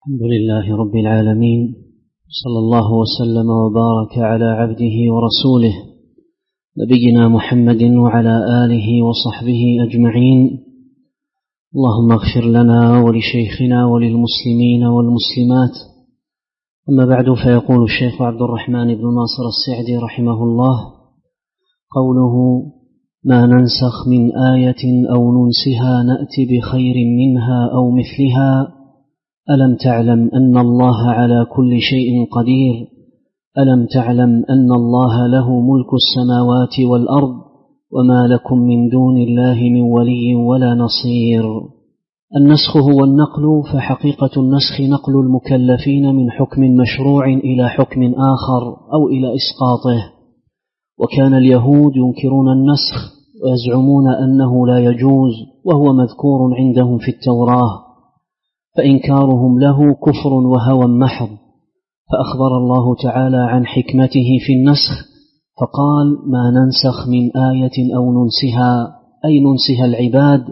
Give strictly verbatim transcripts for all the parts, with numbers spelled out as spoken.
الحمد لله رب العالمين، صلى الله وسلم وبارك على عبده ورسوله نبينا محمد وعلى آله وصحبه أجمعين. اللهم اغفر لنا ولشيخنا وللمسلمين والمسلمات. أما بعد، فيقول الشيخ عبد الرحمن بن ناصر السعدي رحمه الله: قوله ما ننسخ من آية أو ننسها نأتي بخير منها أو مثلها، ألم تعلم أن الله على كل شيء قدير، ألم تعلم أن الله له ملك السماوات والأرض وما لكم من دون الله من ولي ولا نصير. النسخ هو النقل، فحقيقة النسخ نقل المكلفين من حكم مشروع إلى حكم آخر أو إلى إسقاطه. وكان اليهود ينكرون النسخ ويزعمون أنه لا يجوز، وهو مذكور عندهم في التوراة، فإنكارهم له كفر وهوى محض. فأخبر الله تعالى عن حكمته في النسخ فقال: ما ننسخ من آية أو ننسها، أي ننسها العباد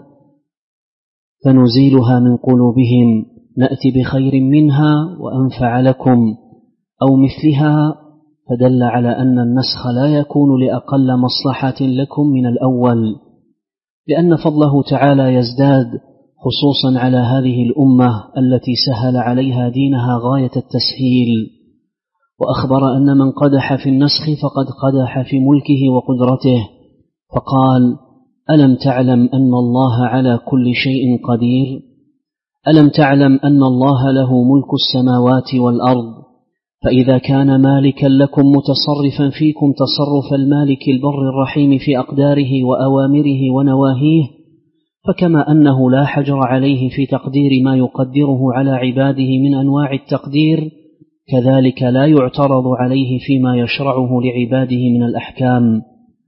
فنزيلها من قلوبهم، نأتي بخير منها وأنفع لكم أو مثلها، فدل على أن النسخ لا يكون لأقل مصلحة لكم من الأول، لأن فضله تعالى يزداد، خصوصا على هذه الأمة التي سهل عليها دينها غاية التسهيل. وأخبر أن من قدح في النسخ فقد قدح في ملكه وقدرته، فقال: ألم تعلم أن الله على كل شيء قدير، ألم تعلم أن الله له ملك السماوات والأرض. فإذا كان مالكا لكم متصرفا فيكم تصرف المالك البر الرحيم في أقداره وأوامره ونواهيه، فكما أنه لا حجر عليه في تقدير ما يقدره على عباده من أنواع التقدير، كذلك لا يعترض عليه فيما يشرعه لعباده من الأحكام.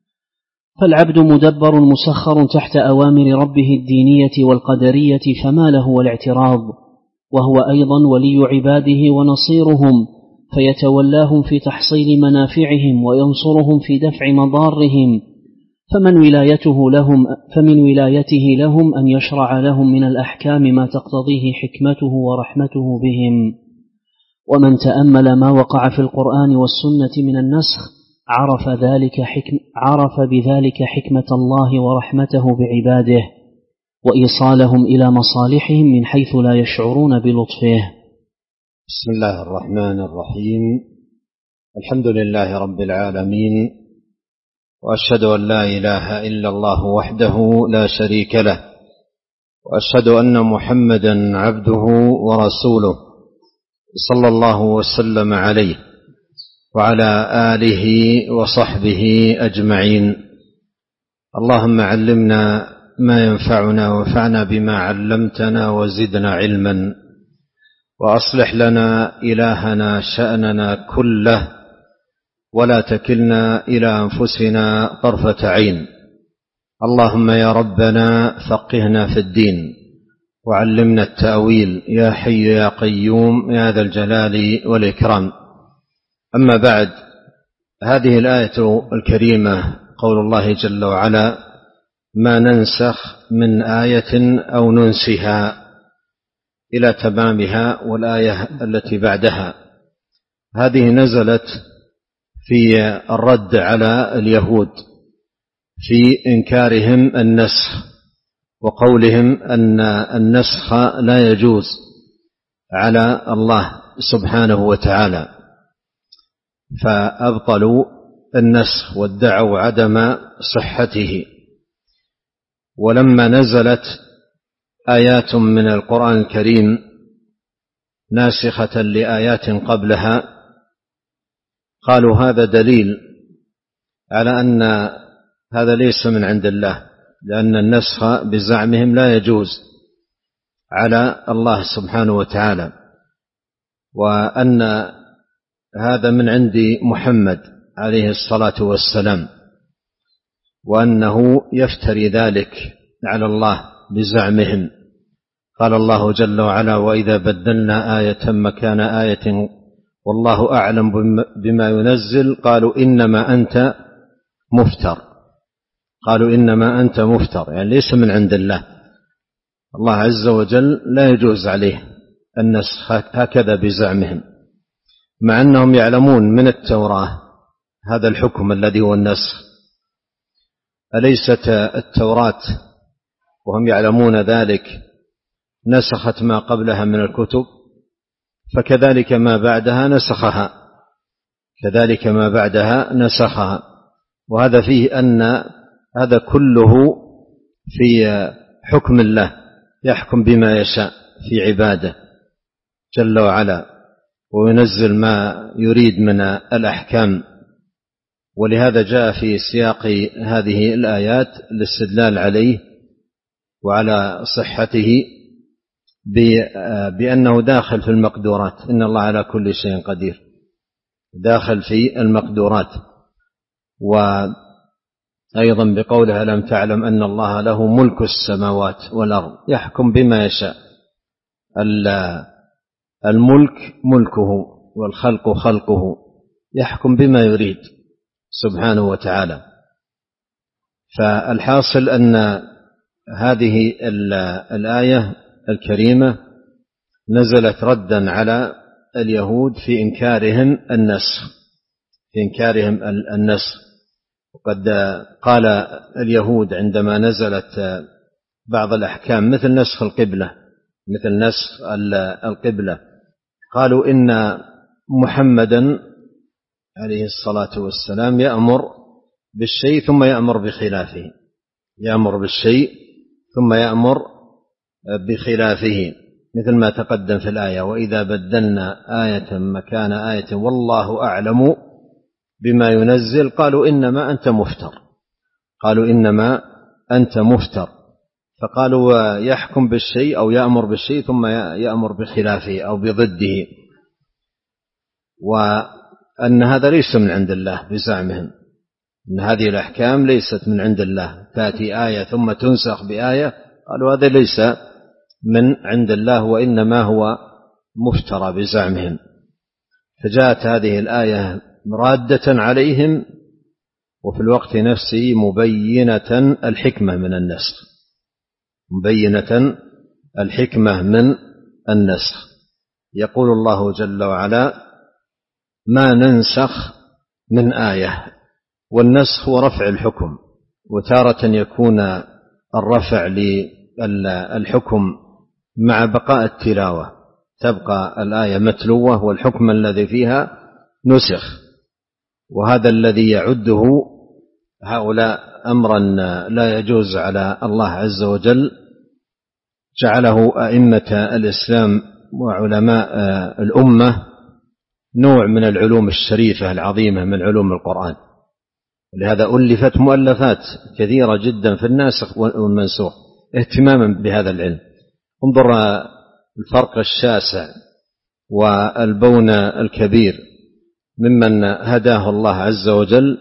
فالعبد مدبر مسخر تحت أوامر ربه الدينية والقدرية، فما له الاعتراض، وهو أيضا ولي عباده ونصيرهم، فيتولاهم في تحصيل منافعهم وينصرهم في دفع مضارهم. فمن ولايته لهم فمن ولايته لهم أن يشرع لهم من الأحكام ما تقتضيه حكمته ورحمته بهم. ومن تأمل ما وقع في القرآن والسنة من النسخ عرف ذلك حكم عرف بذلك حكمة الله ورحمته بعباده، وإيصالهم إلى مصالحهم من حيث لا يشعرون بلطفه. بسم الله الرحمن الرحيم. الحمد لله رب العالمين، وأشهد أن لا إله إلا الله وحده لا شريك له، وأشهد أن محمدا عبده ورسوله، صلى الله وسلم عليه وعلى آله وصحبه أجمعين. اللهم علمنا ما ينفعنا وانفعنا بما علمتنا وزدنا علما، وأصلح لنا إلهنا شأننا كله، ولا تكلنا إلى أنفسنا طرفة عين. اللهم يا ربنا فقهنا في الدين وعلمنا التأويل، يا حي يا قيوم يا ذا الجلال والإكرام. أما بعد، هذه الآية الكريمة قول الله جل وعلا: ما ننسخ من آية أو ننسها، إلى تمامها والآية التي بعدها. هذه نزلت في الرد على اليهود في إنكارهم النسخ، وقولهم أن النسخ لا يجوز على الله سبحانه وتعالى، فأبطلوا النسخ وادعوا عدم صحته. ولما نزلت آيات من القرآن الكريم ناسخة لآيات قبلها، قالوا هذا دليل على أن هذا ليس من عند الله، لأن النسخ بزعمهم لا يجوز على الله سبحانه وتعالى، وأن هذا من عند محمد عليه الصلاة والسلام، وأنه يفتري ذلك على الله بزعمهم. قال الله جل وعلا: وإذا بدلنا آية مكان آية والله أعلم بما ينزل قالوا إنما أنت مفتر قالوا إنما أنت مفتر يعني ليس من عند الله. الله عز وجل لا يجوز عليه النسخ هكذا بزعمهم، مع أنهم يعلمون من التوراة هذا الحكم الذي هو النسخ. أليست التوراة وهم يعلمون ذلك نسخت ما قبلها من الكتب؟ فكذلك ما بعدها نسخها، كذلك ما بعدها نسخها. وهذا فيه أن هذا كله في حكم الله، يحكم بما يشاء في عباده جل وعلا، وينزل ما يريد من الأحكام. ولهذا جاء في سياق هذه الآيات الاستدلال عليه وعلى صحته بأنه داخل في المقدورات، إن الله على كل شيء قدير، داخل في المقدورات. وأيضا بقوله ألم تعلم أن الله له ملك السماوات والأرض، يحكم بما يشاء. الملك ملكه والخلق خلقه، يحكم بما يريد سبحانه وتعالى. فالحاصل أن هذه الآية الكريمة نزلت ردا على اليهود في إنكارهم النسخ، في إنكارهم النسخ. وقد قال اليهود عندما نزلت بعض الأحكام مثل نسخ القبلة، مثل نسخ القبلة، قالوا إن محمدا عليه الصلاة والسلام يأمر بالشيء ثم يأمر بخلافه، يأمر بالشيء ثم يأمر بخلافه، مثل ما تقدم في الآية وإذا بدلنا آية مكان آية والله أعلم بما ينزل قالوا إنما أنت مفتر، قالوا إنما أنت مفتر. فقالوا يحكم بالشيء أو يأمر بالشيء ثم يأمر بخلافه أو بضده، وأن هذا ليس من عند الله بزعمهم، أن هذه الأحكام ليست من عند الله، تأتي آية ثم تنسخ بآية، قالوا هذا ليس من عند الله وإنما هو مفترى بزعمهم. فجاءت هذه الآية رادة عليهم وفي الوقت نفسه مبينة الحكمة من النسخ، مبينة الحكمة من النسخ. يقول الله جل وعلا ما ننسخ من آية، والنسخ هو رفع الحكم، وتارة يكون الرفع للحكم مع بقاء التلاوة، تبقى الآية متلوة والحكم الذي فيها نسخ. وهذا الذي يعده هؤلاء أمرا لا يجوز على الله عز وجل، جعله أئمة الإسلام وعلماء الأمة نوع من العلوم الشريفة العظيمة من علوم القرآن. ولهذا ألفت مؤلفات كثيرة جدا في الناسخ والمنسوخ اهتماما بهذا العلم. انظر الفرق الشاسع والبون الكبير ممن هداه الله عز وجل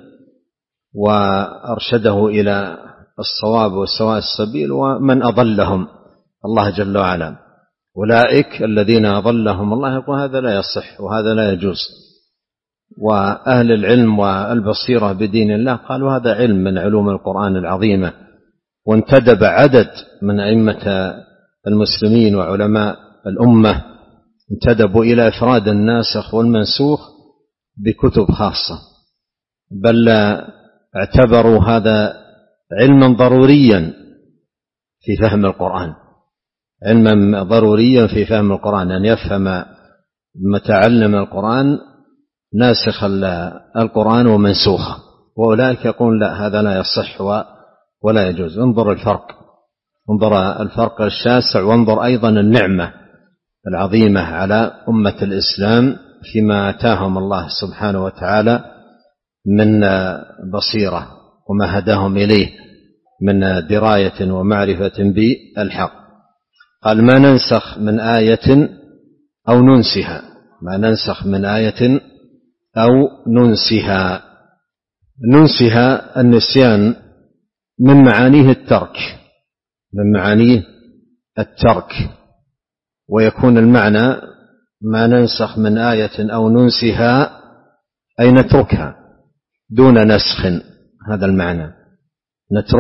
وأرشده إلى الصواب وسواء السبيل، ومن أضلهم الله جل وعلا. أولئك الذين أضلهم الله يقول هذا لا يصح وهذا لا يجوز. وأهل العلم والبصيرة بدين الله قالوا هذا علم من علوم القرآن العظيمة. وانتدب عدد من أئمة المسلمين وعلماء الأمة انتدبوا إلى إفراد الناسخ والمنسوخ بكتب خاصة، بل اعتبروا هذا علما ضروريا في فهم القرآن، علما ضروريا في فهم القرآن، أن يفهم متعلم القرآن ناسخ القرآن ومنسوخه. وأولئك يقول لا هذا لا يصح ولا يجوز. انظر الفرق، انظر الفرق الشاسع، وانظر أيضا النعمة العظيمة على أمة الإسلام فيما آتاهم الله سبحانه وتعالى من بصيرة وما هداهم إليه من دراية ومعرفة بالحق. قال ما ننسخ من آية أو ننسها، ما ننسخ من آية أو ننسها. ننسها النسيان من معانيه الترك، من معانيه الترك، ويكون المعنى ما ننسخ من آية أو ننسها أي نتركها دون نسخ، هذا المعنى،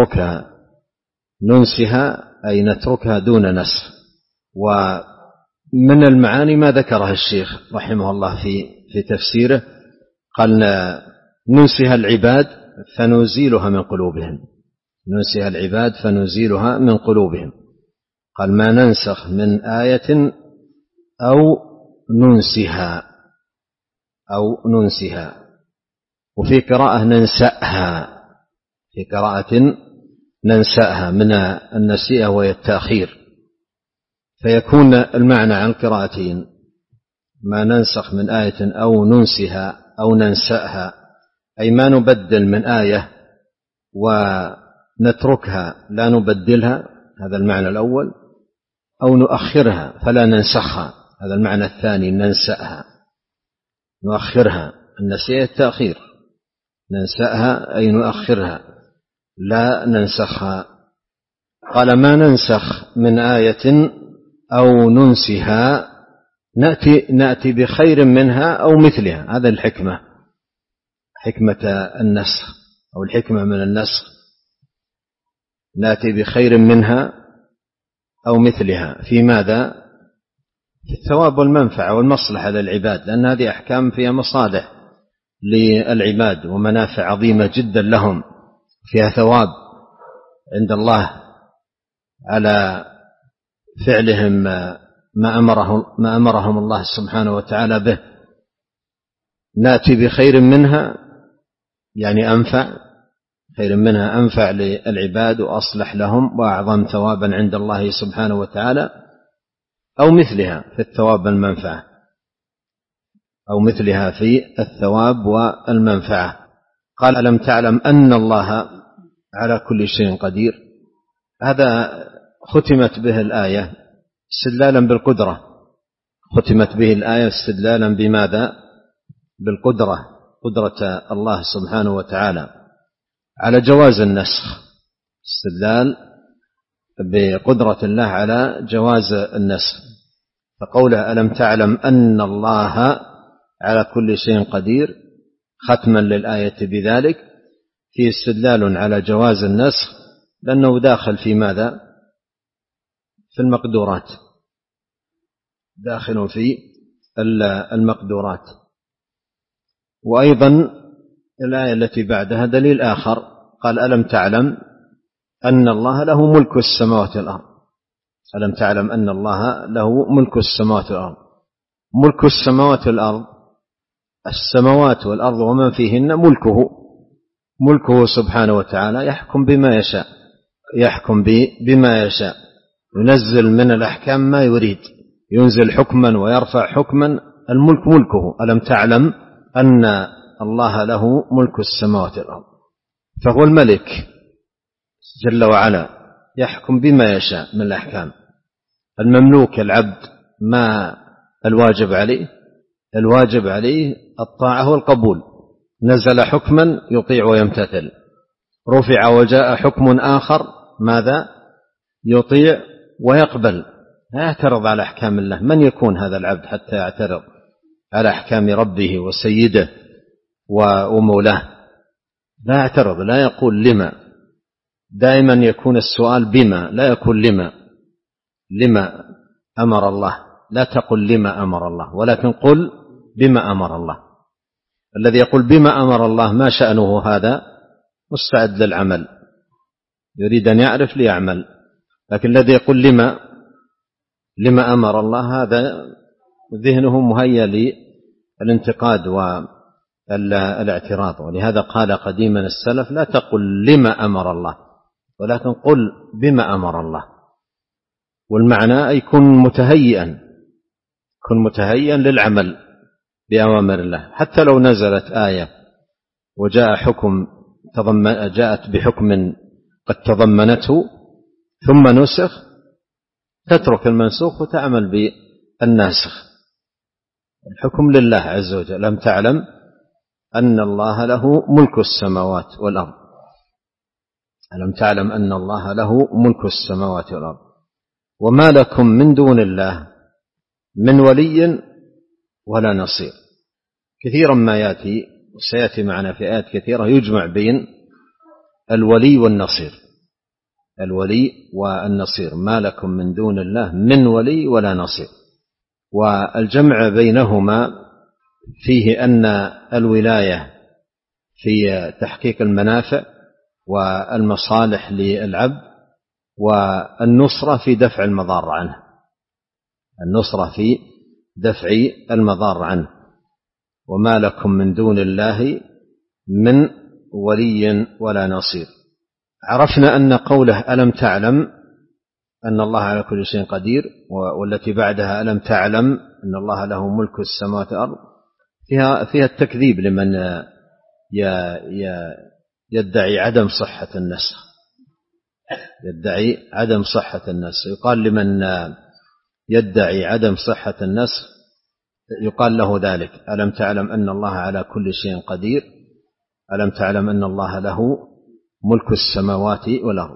نتركها، ننسها أي نتركها دون نسخ. من المعاني ما ذكرها الشيخ رحمه الله في في تفسيره، قال ننسها العباد فنزيلها من قلوبهم، ننسها العباد فنزيلها من قلوبهم. قال ما ننسخ من آية أو ننسها أو ننسها. وفي قراءة ننسأها، في قراءة ننسأها من النسيئة وهي التأخير، فيكون المعنى عن قراءتين: ما ننسخ من آية أو ننسها أو ننسأها، أي ما نبدل من آية ونتركها لا نبدلها، هذا المعنى الأول، أو نؤخرها فلا ننسخها، هذا المعنى الثاني، ننسأها نؤخرها. النسيئة التأخير، ننسأها أي نؤخرها لا ننسخها. قال ما ننسخ من آية أو ننسها نأتي, نأتي بخير منها أو مثلها. هذا الحكمة، حكمة النسخ أو الحكمة من النسخ، نأتي بخير منها أو مثلها. في ماذا؟ في الثواب والمنفعة والمصلحة للعباد، لأن هذه أحكام فيها مصالح للعباد ومنافع عظيمة جدا لهم، فيها ثواب عند الله على فعلهم ما أمرهم, ما أمرهم الله سبحانه وتعالى به. نأتي بخير منها يعني أنفع، خير منها أنفع للعباد وأصلح لهم وأعظم ثوابا عند الله سبحانه وتعالى، أو مثلها في الثواب والمنفعة، أو مثلها في الثواب والمنفعة. قال ألم تعلم أن الله على كل شيء قدير. هذا ختمت به الآية استدلالا بالقدرة، ختمت به الآية استدلالا بماذا؟ بالقدرة، قدرة الله سبحانه وتعالى على جواز النسخ، استدلال بقدرة الله على جواز النسخ. فقوله ألم تعلم أن الله على كل شيء قدير ختما للآية بذلك فيه استدلال على جواز النسخ، لأنه داخل في ماذا؟ في المقدورات، داخل في المقدورات. وأيضا الآية التي بعدها دليل آخر، قال ألم تعلم أن الله له ملك السماوات والأرض. ألم تعلم أن الله له ملك السماوات والأرض. ملك السماوات والأرض، السماوات والأرض ومن فيهن ملكه، ملكه سبحانه وتعالى، يحكم بما يشاء، يحكم بما يشاء، ينزل من الأحكام ما يريد، ينزل حكما ويرفع حكما، الملك ملكه. ألم تعلم أن الله له ملك السماوات والأرض، فهو الملك جل وعلا، يحكم بما يشاء من الأحكام. المملوك العبد ما الواجب عليه؟ الواجب عليه الطاعة والقبول. نزل حكما يطيع ويمتثل، رفع وجاء حكم آخر ماذا؟ يطيع ويقبل، لا يعترض على أحكام الله. من يكون هذا العبد حتى يعترض على أحكام ربه وسيده ومولاه؟ لا يعترض، لا يقول لما، دائما يكون السؤال بما، لا يكون لما. لما أمر الله، لا تقل لما أمر الله، ولكن قل بما أمر الله. الذي يقول بما أمر الله ما شأنه؟ هذا مستعد للعمل، يريد أن يعرف ليعمل. لكن الذي يقول لما لما أمر الله، هذا ذهنه مهيأ للانتقاد والاعتراض. ولهذا قال قديما السلف لا تقل لما أمر الله، ولكن قل بما أمر الله. والمعنى يكون متهيئا، يكون متهيئا للعمل بأوامر الله. حتى لو نزلت آية وجاء حكم تضمن، جاءت بحكم قد تضمنته ثم نسخ، تترك المنسوخ وتعمل بالناسخ. الحكم لله عز وجل. لم تعلم أن الله له ملك السماوات والأرض. ألم تعلم أن الله له ملك السماوات والأرض وما لكم من دون الله من ولي ولا نصير. كثيرا ما يأتي وسيأتي معنا في آيات كثيرة يجمع بين الولي والنصير، الولي والنصير. ما لكم من دون الله من ولي ولا نصير. والجمع بينهما فيه أن الولاية في تحقيق المنافع والمصالح للعبد، والنصرة في دفع المضار عنه، النصرة في دفع المضار عنه. وما لكم من دون الله من ولي ولا نصير. عرفنا أن قوله ألم تعلم أن الله على كل شيء قدير، والتي بعدها ألم تعلم أن الله له ملك السماوات والأرض، فيها فيها التكذيب لمن يدعي عدم صحة النسخ، يدعي عدم صحة النسخ. يقال لمن يدعي عدم صحة النسخ يقال له ذلك: ألم تعلم أن الله على كل شيء قدير، ألم تعلم أن الله له ملك السماوات والأرض.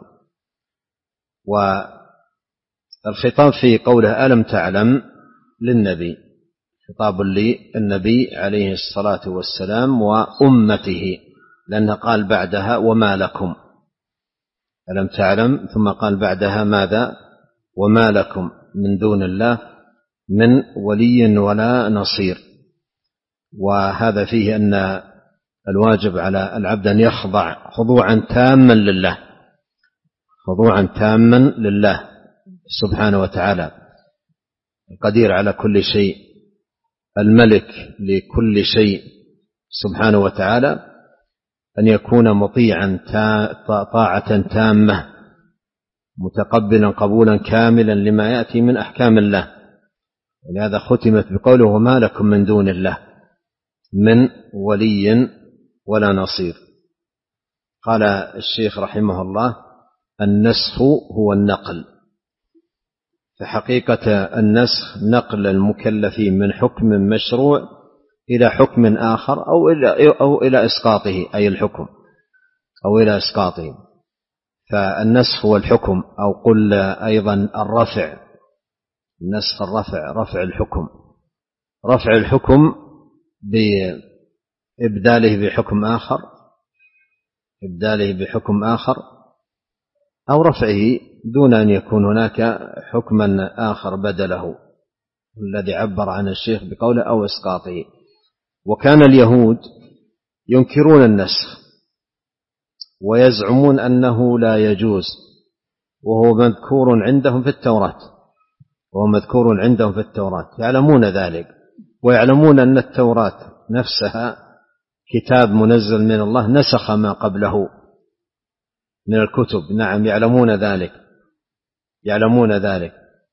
والخطاب في قوله ألم تعلم للنبي، خطاب للنبي عليه الصلاة والسلام وأمته، لأنه قال بعدها وما لكم، ألم تعلم، ثم قال بعدها ماذا؟ وما لكم من دون الله من ولي ولا نصير. وهذا فيه أن الواجب على العبد أن يخضع خضوعا تاما لله، خضوعا تاما لله سبحانه وتعالى، القدير على كل شيء، الملك لكل شيء سبحانه وتعالى، أن يكون مطيعا طاعة تامة، متقبلا قبولا كاملا لما يأتي من أحكام الله. ولهذا ختمت بقوله وما لكم من دون الله من ولي ولا نصير. قال الشيخ رحمه الله: النسخ هو النقل، فحقيقة النسخ نقل المكلفين من حكم مشروع إلى حكم آخر أو إلى, أو إلى إسقاطه، أي الحكم، أو إلى إسقاطه. فالنسخ هو الحكم، أو قل أيضا الرفع، النسخ الرفع، رفع الحكم، رفع الحكم بإبداله بحكم آخر، إبداله بحكم آخر، أو رفعه دون أن يكون هناك حكما آخر بدله، الذي عبر عن الشيخ بقوله أو إسقاطه. وكان اليهود ينكرون النسخ ويزعمون أنه لا يجوز، وهو مذكور عندهم في التوراة، وهو مذكور عندهم في التوراة، يعلمون ذلك، ويعلمون أن التوراة نفسها كتاب منزل من الله نسخ ما قبله من الكتب. نعم، يعلمون ذلك، يعلمون ذلك.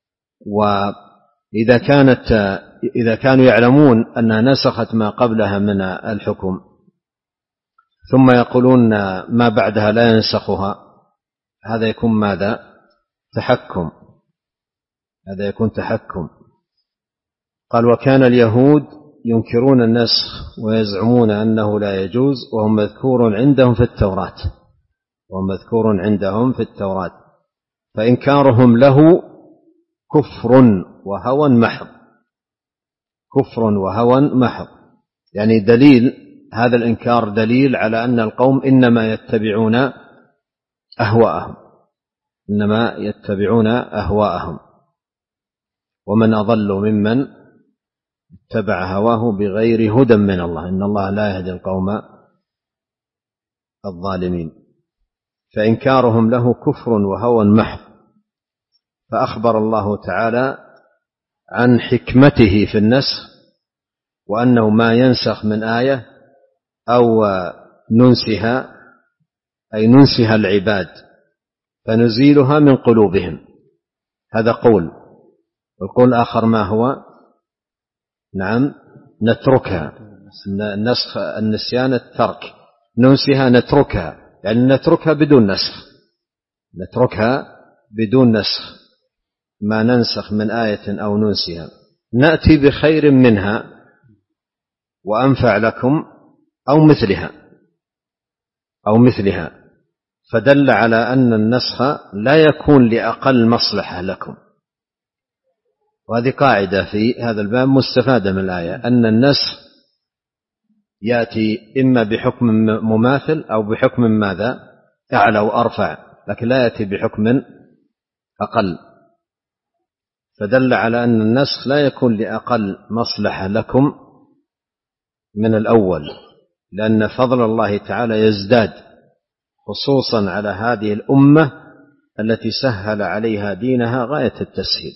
وإذا كانت إذا كانوا يعلمون أنها نسخت ما قبلها من الحكم، ثم يقولون ما بعدها لا ينسخها، هذا يكون ماذا؟ تحكم، هذا يكون تحكم. قال وكان اليهود ينكرون النسخ ويزعمون أنه لا يجوز، وهو مذكور عندهم في التوراة، وهو مذكور عندهم في التوراة، فإنكارهم له كفر وهوى محض، كفر وهوى محض. يعني دليل هذا الإنكار دليل على أن القوم إنما يتبعون أهواءهم، إنما يتبعون أهواءهم. ومن أضل ممن اتبع هواه بغير هدى من الله، إن الله لا يهدي القوم الظالمين. فإنكارهم له كفر وهوى محض. فأخبر الله تعالى عن حكمته في النسخ، وأنه ما ينسخ من آية أو ننسها، أي ننسها العباد فنزيلها من قلوبهم، هذا قول. والقول الآخر ما هو؟ نعم، نتركها، النسخ النسيان الترك، ننسها نتركها، يعني نتركها بدون نسخ، نتركها بدون نسخ، ما ننسخ من آية أو ننسها نأتي بخير منها وأنفع لكم أو مثلها أو مثلها. فدل على أن النسخ لا يكون لأقل مصلحة لكم. وهذه قاعدة في هذا الباب مستفادة من الآية، أن النسخ يأتي إما بحكم مماثل أو بحكم ماذا؟ أعلى وأرفع، لكن لا يأتي بحكم أقل. فدل على أن النسخ لا يكون لأقل مصلحة لكم من الأول، لأن فضل الله تعالى يزداد خصوصا على هذه الأمة التي سهل عليها دينها غاية التسهيل.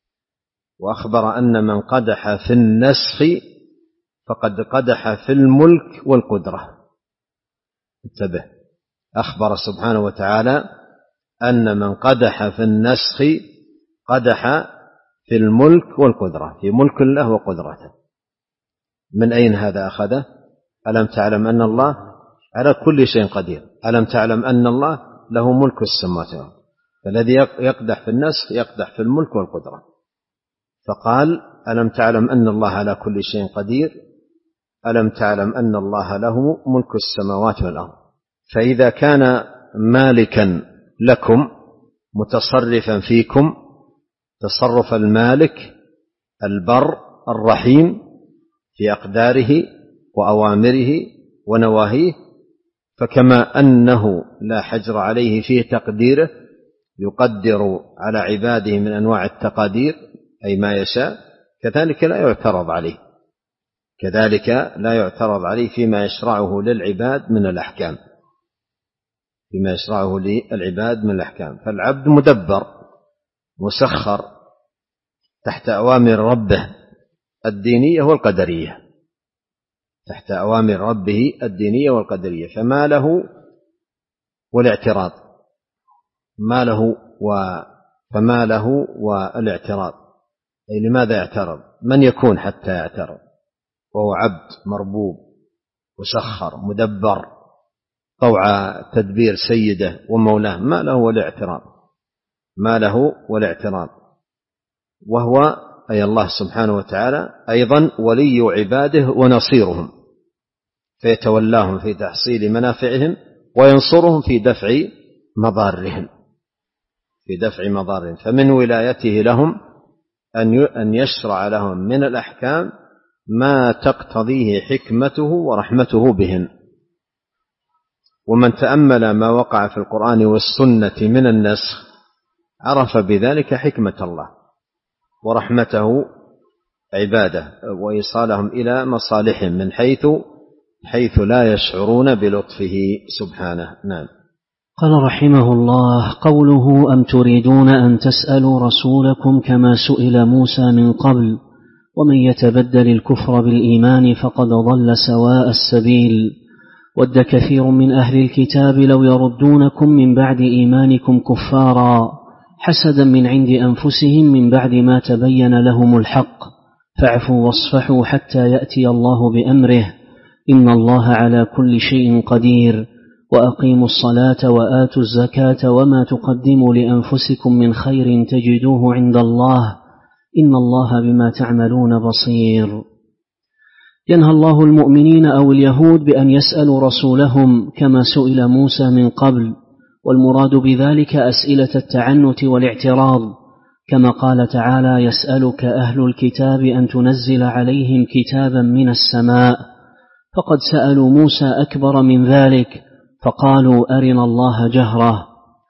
وأخبر أن من قدح في النسخ فقد قدح في الملك والقدرة. انتبه، أخبر سبحانه وتعالى أن من قدح في النسخ قدح في الملك والقدرة، في ملك الله وقدرته. من أين هذا أخذه؟ ألم تعلم أن الله على كل شيء قدير، ألم تعلم أن الله له ملك السماوات والأرض، فالذي يقدح في النسخ يقدح في الملك والقدرة. فقال ألم تعلم أن الله على كل شيء قدير، ألم تعلم أن الله له ملك السماوات والأرض. فإذا كان مالكا لكم متصرفا فيكم تصرف المالك البر الرحيم في أقداره وأوامره ونواهيه، فكما أنه لا حجر عليه في تقديره يقدر على عباده من أنواع التقادير أي ما يشاء، كذلك لا يعترض عليه كذلك لا يعترض عليه فيما يشرعه للعباد من الأحكام فيما يشرعه للعباد من الأحكام. فالعبد مدبر مسخر تحت أوامر ربه الدينية والقدرية تحت أوامر ربه الدينية والقدرية فما له والاعتراض ما له و فما له والاعتراض أي لماذا يعترض؟ من يكون حتى يعترض وهو عبد مربوب مسخر مدبر طوع تدبير سيده ومولاه، ما له والاعتراض ما له والاعتراض وهو أي الله سبحانه وتعالى أيضا ولي عباده ونصيرهم، فيتولاهم في تحصيل منافعهم وينصرهم في دفع مضارهم في دفع مضارهم فمن ولايته لهم أن يشرع لهم من الأحكام ما تقتضيه حكمته ورحمته بهم. ومن تأمل ما وقع في القرآن والسنة من النسخ عرف بذلك حكمة الله ورحمته عباده وإيصالهم إلى مصالحهم من حيث حيث لا يشعرون بلطفه سبحانه. نعم. قال رحمه الله: قوله أم تريدون أن تسألوا رسولكم كما سئل موسى من قبل ومن يتبدل الكفر بالإيمان فقد ضل سواء السبيل ود كثير من أهل الكتاب لو يردونكم من بعد إيمانكم كفارا حسدا من عند أنفسهم من بعد ما تبين لهم الحق فاعفوا واصفحوا حتى يأتي الله بأمره إن الله على كل شيء قدير وأقيموا الصلاة وآتوا الزكاة وما تقدموا لأنفسكم من خير تجدوه عند الله إن الله بما تعملون بصير. ينهى الله المؤمنين أو اليهود بأن يسألوا رسولهم كما سئل موسى من قبل، والمراد بذلك أسئلة التعنت والاعتراض، كما قال تعالى: يسألك أهل الكتاب أن تنزل عليهم كتابا من السماء، فقد سألوا موسى أكبر من ذلك فقالوا أرنا الله جهرة.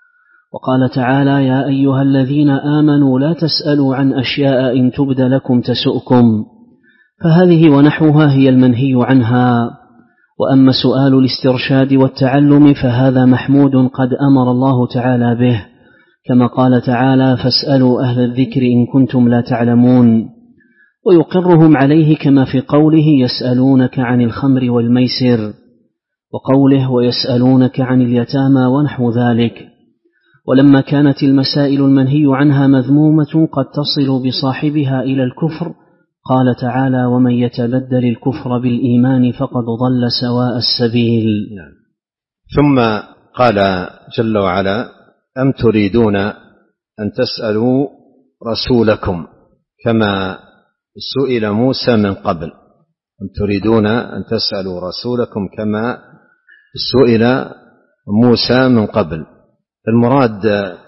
وقال تعالى: يا أيها الذين آمنوا لا تسألوا عن أشياء إن تبد لكم تسؤكم، فهذه ونحوها هي المنهي عنها. وأما سؤال الاسترشاد والتعلم فهذا محمود قد أمر الله تعالى به، كما قال تعالى: فاسألوا أهل الذكر إن كنتم لا تعلمون، ويقرهم عليه كما في قوله: يسألونك عن الخمر والميسر، وقوله: ويسألونك عن اليتامى ونحو ذلك. ولما كانت المسائل المنهي عنها مذمومة قد تصل بصاحبها إلى الكفر قال تعالى: ومن يتبدل الكفر بالإيمان فقد ضل سواء السبيل. ثم قال جل وعلا: أم تريدون أن تسألوا رسولكم كما سئل موسى من قبل. أم تريدون أن تسألوا رسولكم كما سئل موسى من قبل. المراد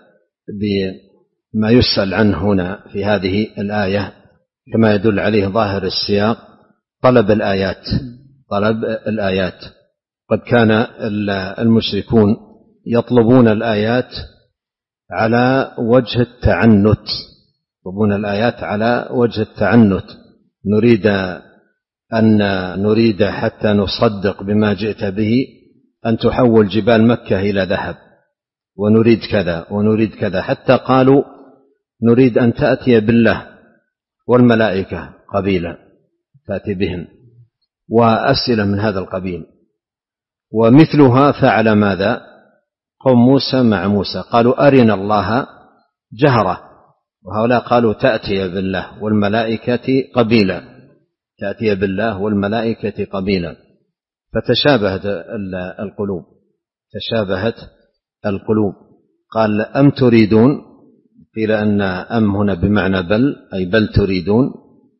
بما يسأل عنه هنا في هذه الآية كما يدل عليه ظاهر السياق طلب الآيات طلب الآيات قد كان المشركون يطلبون الآيات على وجه التعنت يطلبون الآيات على وجه التعنت، نريد أن نريد حتى نصدق بما جئت به أن تحول جبال مكة إلى ذهب، ونريد كذا ونريد كذا، حتى قالوا نريد أن تأتي بالله والملائكة قبيلا تأتي بهم، وأسئلة من هذا القبيل. ومثلها فعل ماذا قوم موسى مع موسى، قالوا أرنا الله جهرة، وهؤلاء قالوا تأتي بالله والملائكة قبيلا، تأتي بالله والملائكة قبيلا، فتشابهت القلوب، تشابهت القلوب. قال أم تريدون، قيل أن أم هنا بمعنى بل، أي بل تريدون،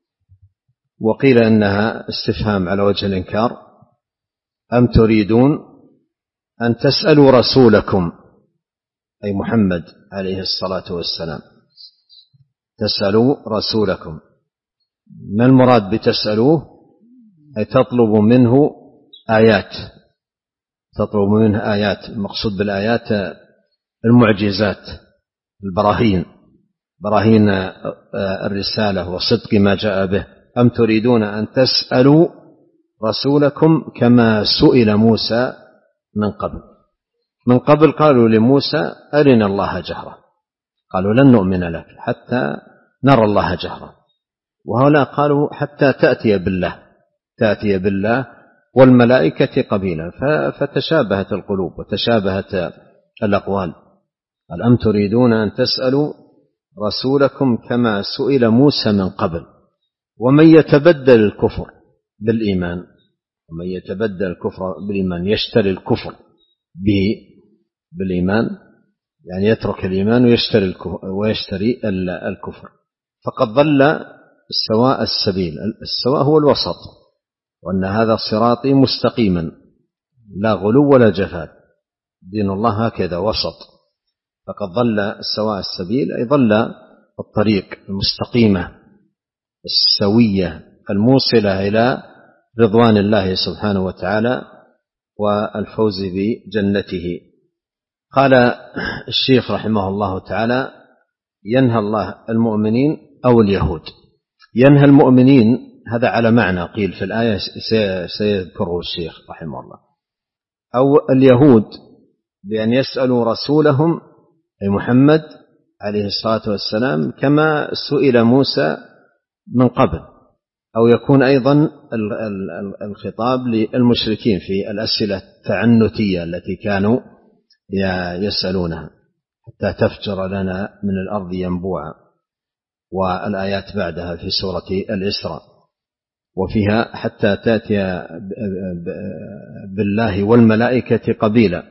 وقيل أنها استفهام على وجه الإنكار. أم تريدون أن تسألوا رسولكم أي محمد عليه الصلاة والسلام، تسألوا رسولكم. ما المراد بتسألوه؟ أي تطلب منه آيات، تطلب منه آيات. المقصود بالآيات المعجزات، البراهين، براهين الرسالة وصدق ما جاء به. أم تريدون أن تسألوا رسولكم كما سئل موسى من قبل. من قبل قالوا لموسى أرنا الله جهرة، قالوا لن نؤمن لك حتى نرى الله جهرة. وهؤلاء قالوا حتى تأتي بالله، تأتي بالله والملائكة قبيلا، فتشابهت القلوب وتشابهت الأقوال. قال أم تريدون أن تسألوا رسولكم كما سئل موسى من قبل. ومن يتبدل الكفر بالإيمان، ومن يتبدل الكفر بالإيمان يشتري الكفر به بالإيمان، يعني يترك الإيمان ويشتري ويشتري الكفر، فقد ضل السواء السبيل. السواء هو الوسط، وأن هذا صراطي مستقيما لا غلو ولا جفاف، دين الله هكذا وسط. فقد ضل السواء السبيل أي ضل الطريق المستقيمة السوية الموصلة إلى رضوان الله سبحانه وتعالى والفوز بجنته. قال الشيخ رحمه الله تعالى ينهى الله المؤمنين أو اليهود. ينهى المؤمنين هذا على معنى قيل في الآية سيذكره الشيخ رحمه الله، أو اليهود بأن يسألوا رسولهم أي محمد عليه الصلاة والسلام كما سئل موسى من قبل، أو يكون أيضا الخطاب للمشركين في الأسئلة التعنتية التي كانوا يسألونها حتى تفجر لنا من الأرض ينبوعا، والآيات بعدها في سورة الإسراء وفيها حتى تأتي بالله والملائكة قبيلا.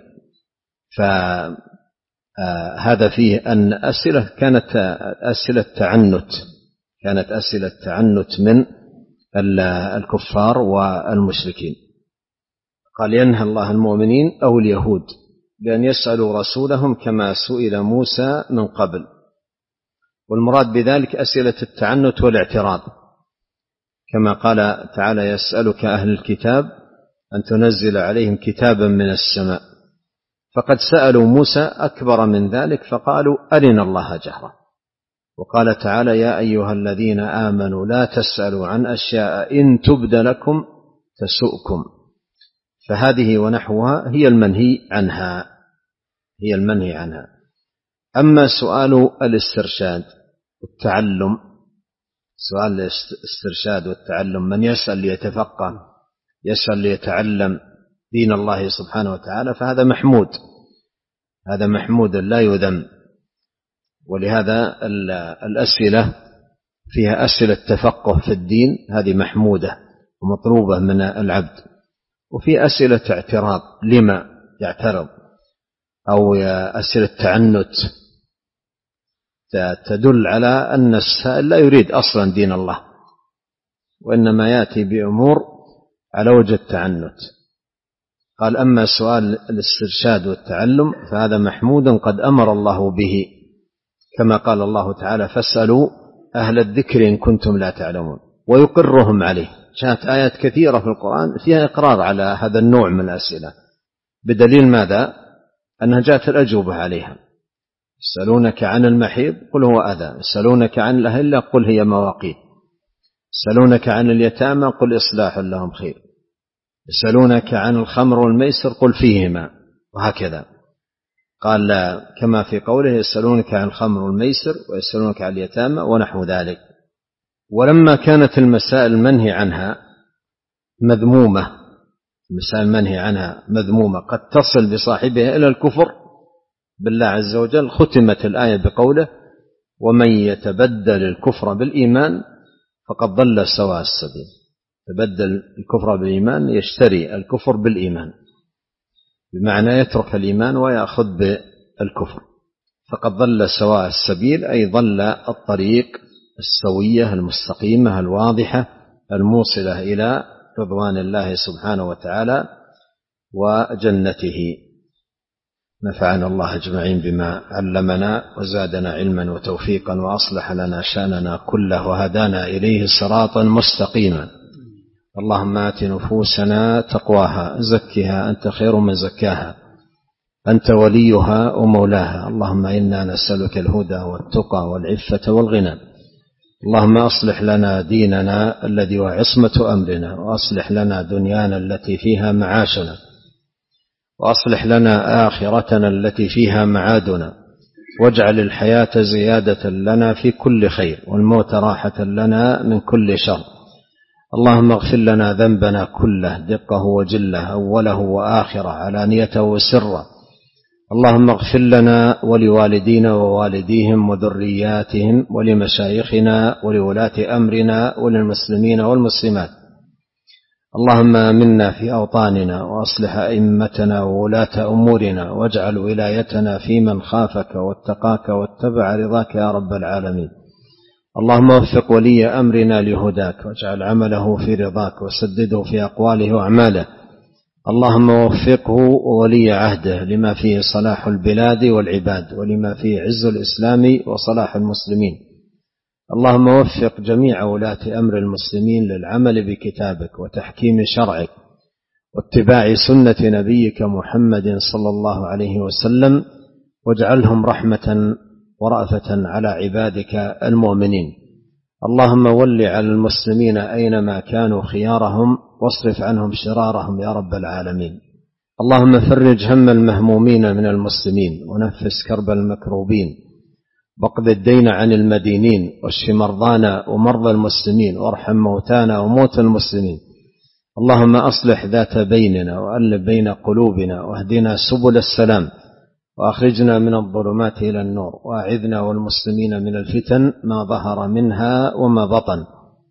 فهذا فيه أن أسئلة كانت أسئلة تعنت، كانت أسئلة تعنت من الكفار والمشركين. قال ينهى الله المؤمنين أو اليهود بأن يسألوا رسولهم كما سئل موسى من قبل. والمراد بذلك أسئلة التعنت والاعتراض، كما قال تعالى يسألك أهل الكتاب أن تنزل عليهم كتابا من السماء، فقد سألوا موسى أكبر من ذلك فقالوا أرنا الله جهرة. وقال تعالى يا أيها الذين آمنوا لا تسألوا عن أشياء إن تبد لكم تسؤكم. فهذه ونحوها هي المنهي عنها، هي المنهي عنها. أما سؤال الاسترشاد والتعلم، سؤال الاسترشاد والتعلم، من يسأل ليتفقه، يسأل ليتعلم دين الله سبحانه وتعالى، فهذا محمود، هذا محمود لا يذم. ولهذا الأسئلة فيها أسئلة تفقه في الدين، هذه محمودة ومطلوبة من العبد. وفي أسئلة اعتراض لما يعترض، أو أسئلة تعنت تدل على أن السائل لا يريد أصلا دين الله، وإنما يأتي بأمور على وجه التعنت. قال أما سؤال الاسترشاد والتعلم فهذا محمود قد أمر الله به، كما قال الله تعالى فاسألوا أهل الذكر إن كنتم لا تعلمون، ويقرهم عليه. جاءت آيات كثيرة في القرآن فيها إقرار على هذا النوع من الأسئلة، بدليل ماذا؟ أنها جاءت الأجوبة عليها. يسألونك عن المحيض قل هو أذى، يسألونك عن الأهلة قل هي مواقيت، يسألونك عن اليتامى قل إصلاح لهم خير، يسألونك عن الخمر والميسر قل فيهما، وهكذا. قال كما في قوله يسألونك عن الخمر والميسر ويسألونك عن اليتامى ونحو ذلك. ولما كانت المسائل المنهي عنها مذمومة، المسائل المنهي عنها مذمومة قد تصل بصاحبها إلى الكفر بالله عز وجل، ختمت الآية بقوله ومن يتبدل الكفر بالإيمان فقد ضل سواء السبيل. تبدل الكفر بالإيمان يشتري الكفر بالإيمان، بمعنى يترك الإيمان ويأخذ بالكفر، فقد ضل سواء السبيل أي ضل الطريق السوية المستقيمة الواضحة الموصلة إلى رضوان الله سبحانه وتعالى وجنته. نفعنا الله أجمعين بما علمنا وزادنا علما وتوفيقا وأصلح لنا شأننا كله وهدانا إليه صراطا مستقيما. اللهم آت نفوسنا تقواها زكها أنت خير من زكاها أنت وليها ومولاها. اللهم إنا نسألك الهدى والتقى والعفة والغنى. اللهم أصلح لنا ديننا الذي هو عصمة أمرنا، وأصلح لنا دنيانا التي فيها معاشنا، وأصلح لنا آخرتنا التي فيها معادنا، واجعل الحياة زيادة لنا في كل خير والموت راحة لنا من كل شر. اللهم اغفر لنا ذنبنا كله دقه وجله أوله وآخره علانيته وسره. اللهم اغفر لنا ولوالدينا ووالديهم وذرياتهم ولمشايخنا ولولاة أمرنا وللمسلمين والمسلمات. اللهم آمنا في أوطاننا وأصلح أئمتنا وولاة أمورنا، واجعل ولايتنا في من خافك واتقاك واتبع رضاك يا رب العالمين. اللهم وفق ولي أمرنا لهداك، واجعل عمله في رضاك وسدده في أقواله وأعماله. اللهم وفقه وولي عهده لما فيه صلاح البلاد والعباد، ولما فيه عز الإسلام وصلاح المسلمين. اللهم وفق جميع ولاة أمر المسلمين للعمل بكتابك وتحكيم شرعك واتباع سنة نبيك محمد صلى الله عليه وسلم، واجعلهم رحمة ورأفة على عبادك المؤمنين. اللهم ول على المسلمين أينما كانوا خيارهم، واصرف عنهم شرارهم يا رب العالمين. اللهم فرج هم المهمومين من المسلمين، ونفس كرب المكروبين، واقض الدين عن المدينين، واشف مرضانا ومرضى المسلمين، وارحم موتانا وموتى المسلمين. اللهم أصلح ذات بيننا وألف بين قلوبنا، واهدنا سبل السلام، وأخرجنا من الظلمات إلى النور، وأعذنا والمسلمين من الفتن ما ظهر منها وما بطن.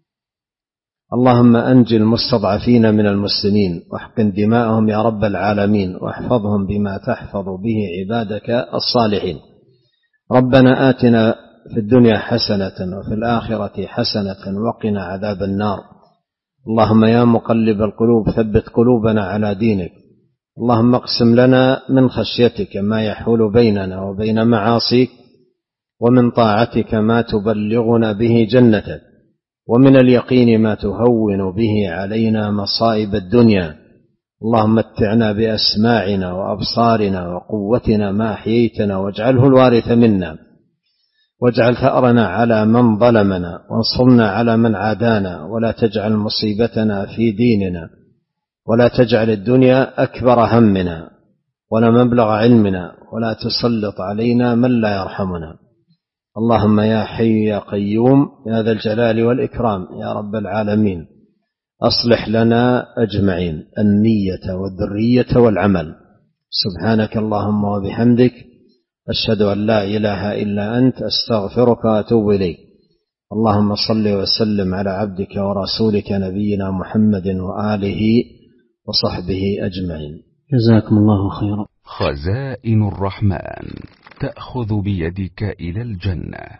اللهم أنجي المستضعفين من المسلمين، واحقن دماءهم يا رب العالمين، واحفظهم بما تحفظ به عبادك الصالحين. ربنا آتنا في الدنيا حسنة وفي الآخرة حسنة وقنا عذاب النار. اللهم يا مقلب القلوب ثبت قلوبنا على دينك. اللهم اقسم لنا من خشيتك ما يحول بيننا وبين معاصيك، ومن طاعتك ما تبلغنا به جنتك، ومن اليقين ما تهون به علينا مصائب الدنيا. اللهم متعنا بأسماعنا وأبصارنا وقوتنا ما أحييتنا، واجعله الوارث منا، واجعل ثأرنا على من ظلمنا، وانصرنا على من عادانا، ولا تجعل مصيبتنا في ديننا، ولا تجعل الدنيا أكبر همنا ولا مبلغ علمنا، ولا تسلط علينا من لا يرحمنا. اللهم يا حي يا قيوم يا ذا الجلال والإكرام يا رب العالمين، أصلح لنا أجمعين النية والذرية والعمل. سبحانك اللهم وبحمدك، أشهد أن لا إله إلا أنت، أستغفرك وأتوب إليك. اللهم صل وسلم على عبدك ورسولك نبينا محمد وآله وصحبه أجمعين. جزاكم الله خيرا. خزائن الرحمن تأخذ بيدك إلى الجنة.